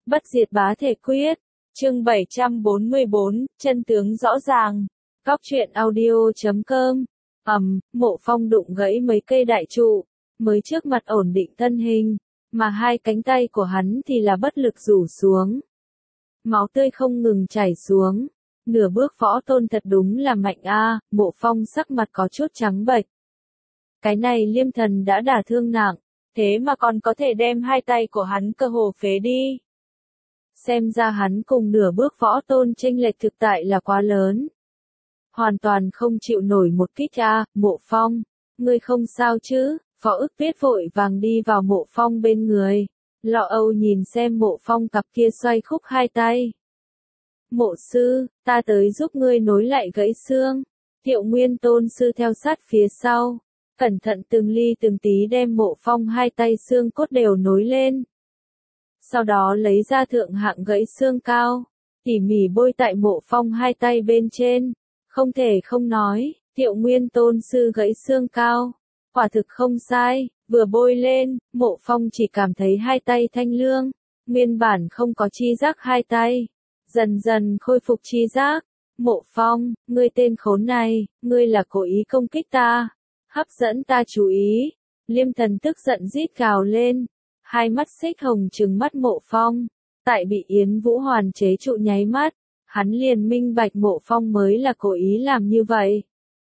Bất diệt bá thể quyết. Chương 744, chân tướng rõ ràng. Góc truyện audio.com. Mộ Phong đụng gãy mấy cây đại trụ, mới trước mặt ổn định thân hình, mà hai cánh tay của hắn thì là bất lực rủ xuống. Máu tươi không ngừng chảy xuống. Nửa bước võ tôn thật đúng là mạnh a. Mộ Phong sắc mặt có chút trắng bệch. Cái này Liêm Thần đã đả thương nặng, thế mà còn có thể đem hai tay của hắn cơ hồ phế đi. Xem ra hắn cùng nửa bước võ tôn chênh lệch thực tại là quá lớn. Hoàn toàn không chịu nổi một kích a. Mộ Phong, ngươi không sao chứ? Phó ức viết vội vàng đi vào Mộ Phong bên người, lo âu nhìn xem Mộ Phong cặp kia xoay khúc hai tay. Mộ sư, ta tới giúp ngươi nối lại gãy xương. Thiệu Nguyên Tôn sư theo sát phía sau, cẩn thận từng ly từng tí đem Mộ Phong hai tay xương cốt đều nối lên. Sau đó lấy ra thượng hạng gãy xương cao, tỉ mỉ bôi tại Mộ Phong hai tay bên trên. Không thể không nói, Thiệu Nguyên Tôn sư gãy xương cao, quả thực không sai. Vừa bôi lên, Mộ Phong chỉ cảm thấy hai tay thanh lương, nguyên bản không có chi giác hai tay dần dần khôi phục chi giác. Mộ Phong, ngươi tên khốn này, ngươi là cố ý công kích ta, hấp dẫn ta chú ý. Liêm Thần tức giận rít gào lên, hai mắt xích hồng trừng mắt Mộ Phong. Tại bị Yến Vũ Hoàn chế trụ nháy mắt, hắn liền minh bạch Mộ Phong mới là cố ý làm như vậy.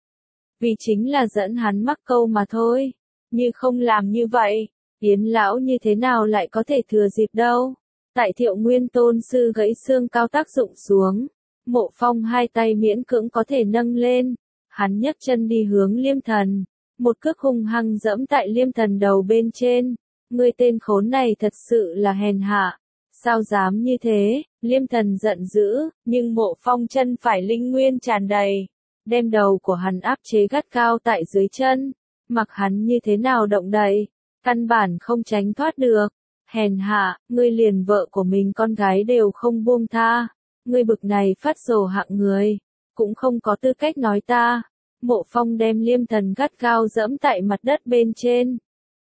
Vì chính là dẫn hắn mắc câu mà thôi, như không làm như vậy, Yến lão như thế nào lại có thể thừa dịp đâu. Tại Thiệu Nguyên Tôn sư gãy xương cao tác dụng xuống, Mộ Phong hai tay miễn cưỡng có thể nâng lên, hắn nhấc chân đi hướng Liêm Thần, một cước hung hăng dẫm tại Liêm Thần đầu bên trên. Ngươi tên khốn này thật sự là hèn hạ, sao dám như thế? Liêm Thần giận dữ, nhưng Mộ Phong chân phải linh nguyên tràn đầy, đem đầu của hắn áp chế gắt cao tại dưới chân, mặc hắn như thế nào động đậy, căn bản không tránh thoát được. Hèn hạ, ngươi liền vợ của mình con gái đều không buông tha, ngươi bực này phát rồ hạng người, cũng không có tư cách nói ta. Mộ Phong đem Liêm Thần gắt gao dẫm tại mặt đất bên trên,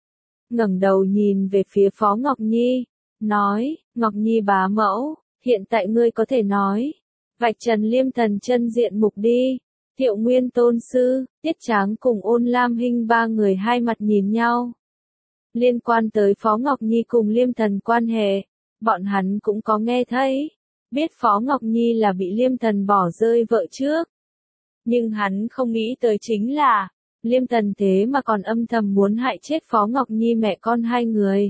ngẩng đầu nhìn về phía Phó Ngọc Nhi, nói, Ngọc Nhi bá mẫu, hiện tại ngươi có thể nói, vạch trần Liêm Thần chân diện mục đi. Thiệu Nguyên Tôn sư, Tiết Tráng cùng Ôn Lam Hinh ba người hai mặt nhìn nhau. Liên quan tới Phó Ngọc Nhi cùng Liêm Thần quan hệ, bọn hắn cũng có nghe thấy, biết Phó Ngọc Nhi là bị Liêm Thần bỏ rơi vợ trước. Nhưng hắn không nghĩ tới chính là, Liêm Thần thế mà còn âm thầm muốn hại chết Phó Ngọc Nhi mẹ con hai người.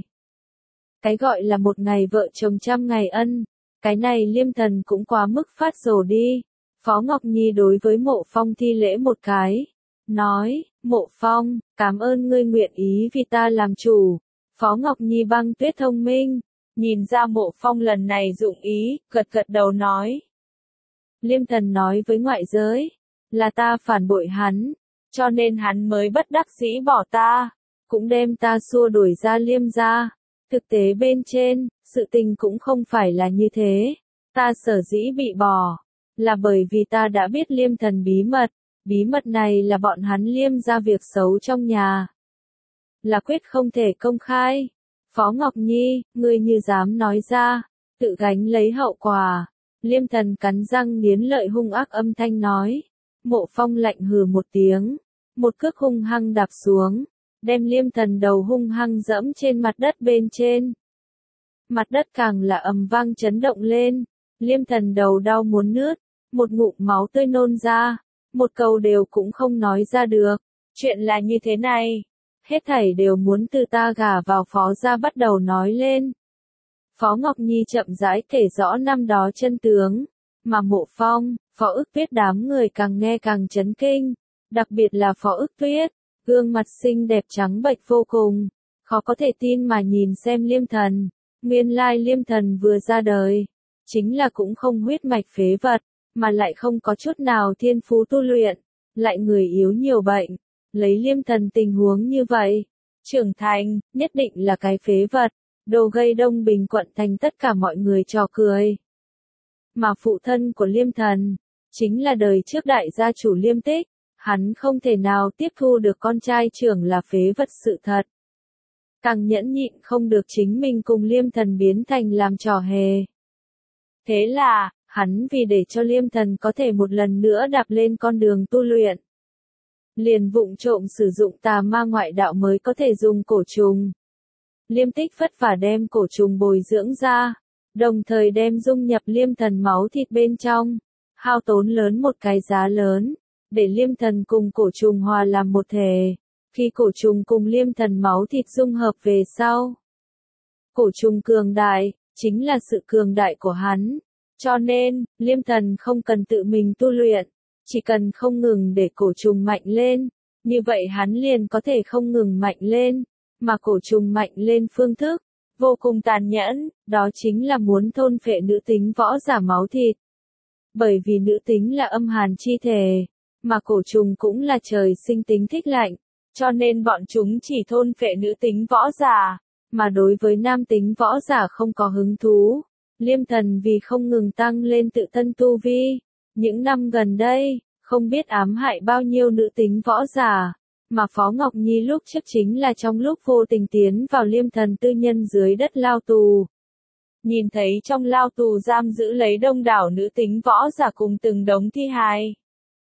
Cái gọi là một ngày vợ chồng trăm ngày ân, cái này Liêm Thần cũng quá mức phát rồ đi. Phó Ngọc Nhi đối với Mộ Phong thi lễ một cái, nói, Mộ Phong, cảm ơn ngươi nguyện ý vì ta làm chủ. Phó Ngọc Nhi Băng Tuyết thông minh, nhìn ra Mộ Phong lần này dụng ý, gật gật đầu nói. Liêm Thần nói với ngoại giới, là ta phản bội hắn, cho nên hắn mới bất đắc dĩ bỏ ta, cũng đem ta xua đuổi ra Liêm gia. Thực tế bên trên, sự tình cũng không phải là như thế, ta sở dĩ bị bỏ, là bởi vì ta đã biết Liêm Thần bí mật này là bọn hắn Liêm gia việc xấu trong nhà, là quyết không thể công khai. Phó Ngọc Nhi, ngươi như dám nói ra, tự gánh lấy hậu quả. Liêm Thần cắn răng nghiến lợi hung ác âm thanh nói. Mộ Phong lạnh hừ một tiếng, một cước hung hăng đạp xuống, đem Liêm Thần đầu hung hăng dẫm trên mặt đất bên trên. Mặt đất càng là ầm vang chấn động lên, Liêm Thần đầu đau muốn nứt, một ngụm máu tươi nôn ra, một câu đều cũng không nói ra được. Chuyện là như thế này, hết thảy đều muốn từ ta gả vào Phó gia bắt đầu nói lên. Phó Ngọc Nhi chậm rãi kể rõ năm đó chân tướng, mà Mộ Phong, Phó Ức Tuyết đám người càng nghe càng chấn kinh, đặc biệt là Phó Ức Tuyết, gương mặt xinh đẹp trắng bệch vô cùng, khó có thể tin mà nhìn xem Liêm Thần. Nguyên lai Liêm Thần vừa ra đời, chính là cũng không huyết mạch phế vật, mà lại không có chút nào thiên phú tu luyện, lại người yếu nhiều bệnh. Lấy Liêm Thần tình huống như vậy, trưởng thành, nhất định là cái phế vật, đồ gây Đông Bình quận thành tất cả mọi người trò cười. Mà phụ thân của Liêm Thần, chính là đời trước đại gia chủ Liêm Tích, hắn không thể nào tiếp thu được con trai trưởng là phế vật sự thật. càng nhẫn nhịn không được chính mình cùng Liêm Thần biến thành làm trò hề. Thế là, hắn vì để cho Liêm Thần có thể một lần nữa đạp lên con đường tu luyện, liền vụng trộm sử dụng tà ma ngoại đạo mới có thể dùng cổ trùng. Liêm Tích vất vả đem cổ trùng bồi dưỡng ra, đồng thời đem dung nhập Liêm Thần máu thịt bên trong, hao tốn lớn một cái giá lớn, để Liêm Thần cùng cổ trùng hòa làm một thể. Khi cổ trùng cùng Liêm Thần máu thịt dung hợp về sau, cổ trùng cường đại, chính là sự cường đại của hắn. Cho nên, Liêm Thần không cần tự mình tu luyện, chỉ cần không ngừng để cổ trùng mạnh lên, như vậy hắn liền có thể không ngừng mạnh lên, mà cổ trùng mạnh lên phương thức, vô cùng tàn nhẫn, đó chính là muốn thôn phệ nữ tính võ giả máu thịt. Bởi vì nữ tính là âm hàn chi thể, mà cổ trùng cũng là trời sinh tính thích lạnh, cho nên bọn chúng chỉ thôn phệ nữ tính võ giả, mà đối với nam tính võ giả không có hứng thú. Liêm Thần vì không ngừng tăng lên tự thân tu vi, những năm gần đây, không biết ám hại bao nhiêu nữ tính võ giả, mà Phó Ngọc Nhi lúc trước chính là trong lúc vô tình tiến vào Liêm Thần tư nhân dưới đất lao tù. Nhìn thấy trong lao tù giam giữ lấy đông đảo nữ tính võ giả cùng từng đống thi hài,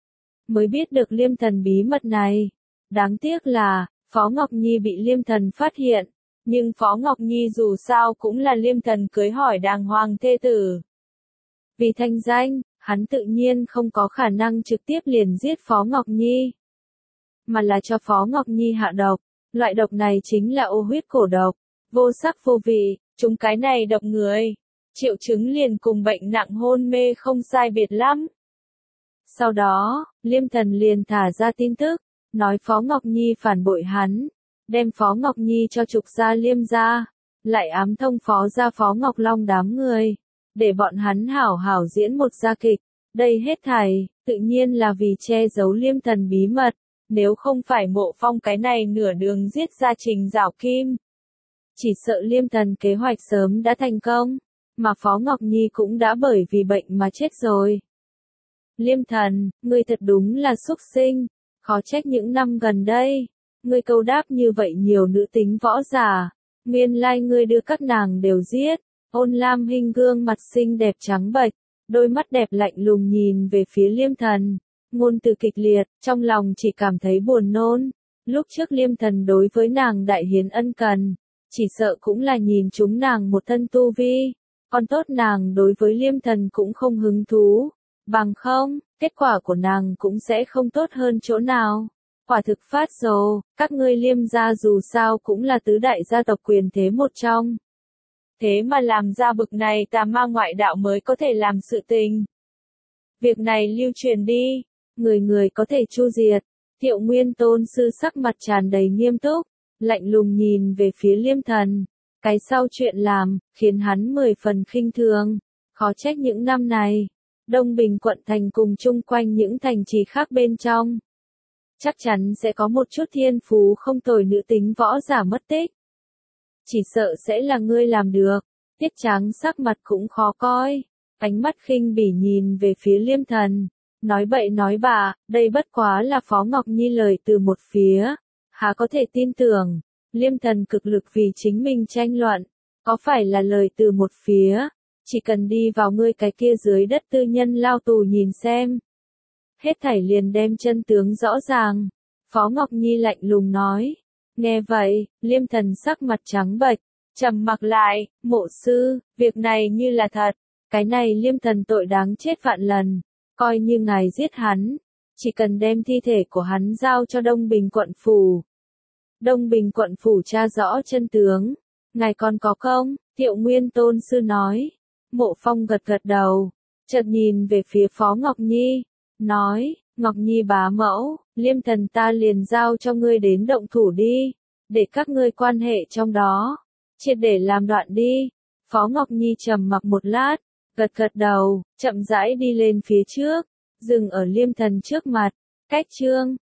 mới biết được Liêm Thần bí mật này. Đáng tiếc là, Phó Ngọc Nhi bị Liêm Thần phát hiện, nhưng Phó Ngọc Nhi dù sao cũng là Liêm Thần cưới hỏi đàng hoàng thê tử. Vì thanh danh, hắn tự nhiên không có khả năng trực tiếp liền giết Phó Ngọc Nhi, mà là cho Phó Ngọc Nhi hạ độc. Loại độc này chính là ô huyết cổ độc, vô sắc vô vị, chúng cái này độc người, triệu chứng liền cùng bệnh nặng hôn mê không sai biệt lắm. Sau đó, Liêm Thần liền thả ra tin tức, nói Phó Ngọc Nhi phản bội hắn, đem Phó Ngọc Nhi cho trục ra Liêm gia, lại ám thông Phó gia Phó Ngọc Long đám người, để bọn hắn hảo hảo diễn một gia kịch. Đây hết thảy, tự nhiên là vì che giấu Liêm Thần bí mật, nếu không phải Mộ Phong cái này nửa đường giết ra Trình Giảo Kim, chỉ sợ Liêm Thần kế hoạch sớm đã thành công, mà Phó Ngọc Nhi cũng đã bởi vì bệnh mà chết rồi. Liêm Thần, ngươi thật đúng là xúc sinh, khó trách những năm gần đây, ngươi câu đáp như vậy nhiều nữ tính võ giả, nguyên lai ngươi đưa các nàng đều giết. Ôn Lam Hinh gương mặt xinh đẹp trắng bệch, đôi mắt đẹp lạnh lùng nhìn về phía Liêm Thần, ngôn từ kịch liệt, trong lòng chỉ cảm thấy buồn nôn. Lúc trước Liêm Thần đối với nàng đại hiến ân cần, chỉ sợ cũng là nhìn chúng nàng một thân tu vi, còn tốt nàng đối với Liêm Thần cũng không hứng thú, bằng không, kết quả của nàng cũng sẽ không tốt hơn chỗ nào. Quả thực phát rồ, các ngươi Liêm gia dù sao cũng là tứ đại gia tộc quyền thế một trong. Thế mà làm ra bực này tà ma ngoại đạo mới có thể làm sự tình. Việc này lưu truyền đi, người người có thể chu diệt. Thiệu Nguyên Tôn sư sắc mặt tràn đầy nghiêm túc, lạnh lùng nhìn về phía Liêm Thần. Cái sau chuyện làm, khiến hắn 10 phần khinh thường. Khó trách những năm này, Đông Bình quận thành cùng chung quanh những thành trì khác bên trong, chắc chắn sẽ có một chút thiên phú không tồi nữ tính võ giả mất tích. Chỉ sợ sẽ là ngươi làm được. Tiết Trắng sắc mặt cũng khó coi, ánh mắt khinh bỉ nhìn về phía Liêm Thần, nói bậy nói bạ, đây bất quá là Phó Ngọc Nhi lời từ một phía, há có thể tin tưởng. Liêm Thần cực lực vì chính mình tranh luận, có phải là lời từ một phía, chỉ cần đi vào ngươi cái kia dưới đất tư nhân lao tù nhìn xem. Hết thảy liền đem chân tướng rõ ràng. Phó Ngọc Nhi lạnh lùng nói. Nghe vậy, Liêm Thần sắc mặt trắng bệch, trầm mặc lại. Mộ sư, việc này như là thật, cái này Liêm Thần tội đáng chết vạn lần, coi như ngài giết hắn, chỉ cần đem thi thể của hắn giao cho Đông Bình quận phủ. Đông Bình quận phủ tra rõ chân tướng, ngài còn có công. Thiệu Nguyên Tôn sư nói. Mộ Phong gật gật đầu, chợt nhìn về phía Phó Ngọc Nhi, nói, Ngọc Nhi bá mẫu, Liêm Thần ta liền giao cho ngươi đến động thủ đi, để các ngươi quan hệ trong đó, triệt để làm đoạn đi. Phó Ngọc Nhi trầm mặc một lát, gật gật đầu, chậm rãi đi lên phía trước, dừng ở Liêm Thần trước mặt. Cách chương